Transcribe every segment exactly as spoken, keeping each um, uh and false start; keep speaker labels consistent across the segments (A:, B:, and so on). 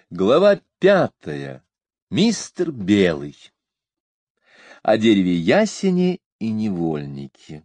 A: Глава пятая. Мистер Белый. О дереве ясени и невольнике.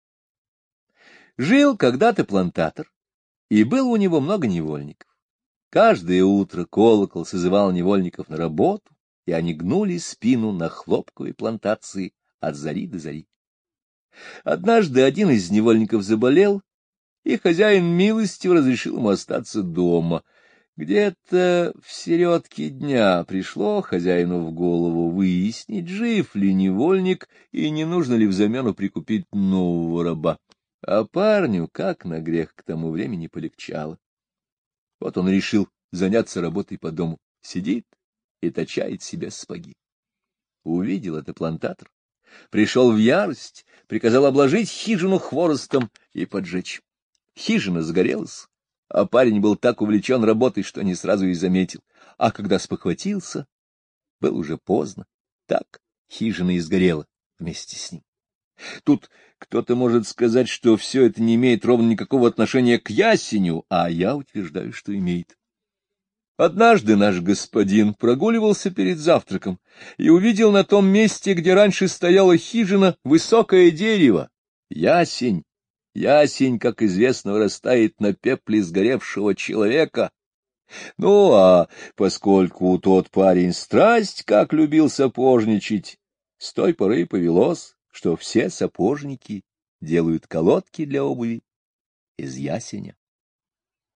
A: Жил когда-то плантатор, и было у него много невольников. Каждое утро колокол созывал невольников на работу, и они гнули спину на хлопковой плантации от зари до зари. Однажды один из невольников заболел, и хозяин милостиво разрешил ему остаться дома. Где-то в середке дня пришло хозяину в голову выяснить, жив ли невольник и не нужно ли взамену прикупить нового раба. А парню, как на грех, к тому времени полегчало. Вот он решил заняться работой по дому. Сидит и точает себе сапоги. Увидел это плантатор, пришел в ярость, приказал обложить хижину хворостом и поджечь. Хижина загорелась, а парень был так увлечен работой, что не сразу и заметил. А когда спохватился, было уже поздно. Так хижина и сгорела вместе с ним. Тут кто-то может сказать, что все это не имеет ровно никакого отношения к ясеню, а я утверждаю, что имеет. Однажды наш господин прогуливался перед завтраком и увидел на том месте, где раньше стояла хижина, высокое дерево, ясень. Ясень, как известно, вырастает на пепле сгоревшего человека. Ну, а поскольку тот парень страсть как любил сапожничать, с той поры повелось, что все сапожники делают колодки для обуви из ясеня.